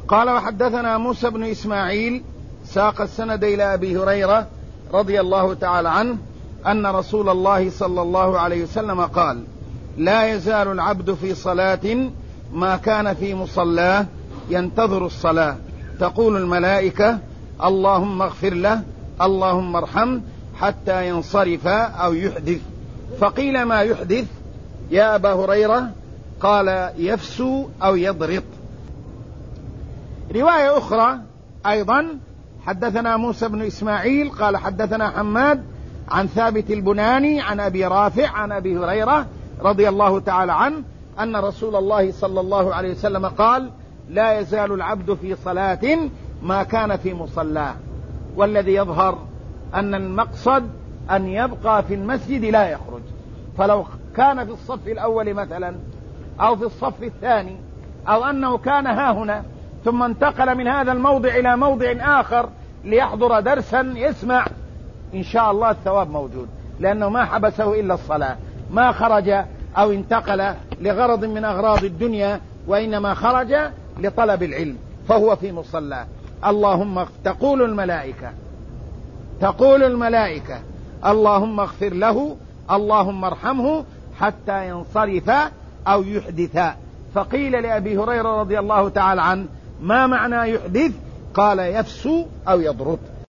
قال وحدثنا موسى بن إسماعيل ساق السند إلى أبي هريرة رضي الله تعالى عنه أن رسول الله صلى الله عليه وسلم قال: لا يزال العبد في صلاة ما كان في مصلاه ينتظر الصلاة، تقول الملائكة: اللهم اغفر له، اللهم ارحمه، حتى ينصرف أو يحدث. فقيل: ما يحدث يا أبا هريرة؟ قال: يفسو أو يضرط. رواية أخرى أيضا حدثنا موسى بن إسماعيل قال حدثنا حماد عن ثابت البناني عن أبي رافع عن أبي هريرة رضي الله تعالى عنه أن رسول الله صلى الله عليه وسلم قال: لا يزال العبد في صلاة ما كان في مصلاه. والذي يظهر أن المقصد أن يبقى في المسجد لا يخرج، فلو كان في الصف الأول مثلا أو في الصف الثاني، أو أنه كان هاهنا ثم انتقل من هذا الموضع إلى موضع آخر ليحضر درسا يسمع، إن شاء الله الثواب موجود، لأنه ما حبسه إلا الصلاة، ما خرج أو انتقل لغرض من أغراض الدنيا، وإنما خرج لطلب العلم، فهو في مصلاه. اللهم تقول الملائكة: اللهم اغفر له، اللهم ارحمه، حتى ينصرف أو يحدث. فقيل لأبي هريرة رضي الله تعالى عنه: ما معنى يحدث؟ قال: يفسو أو يضرط.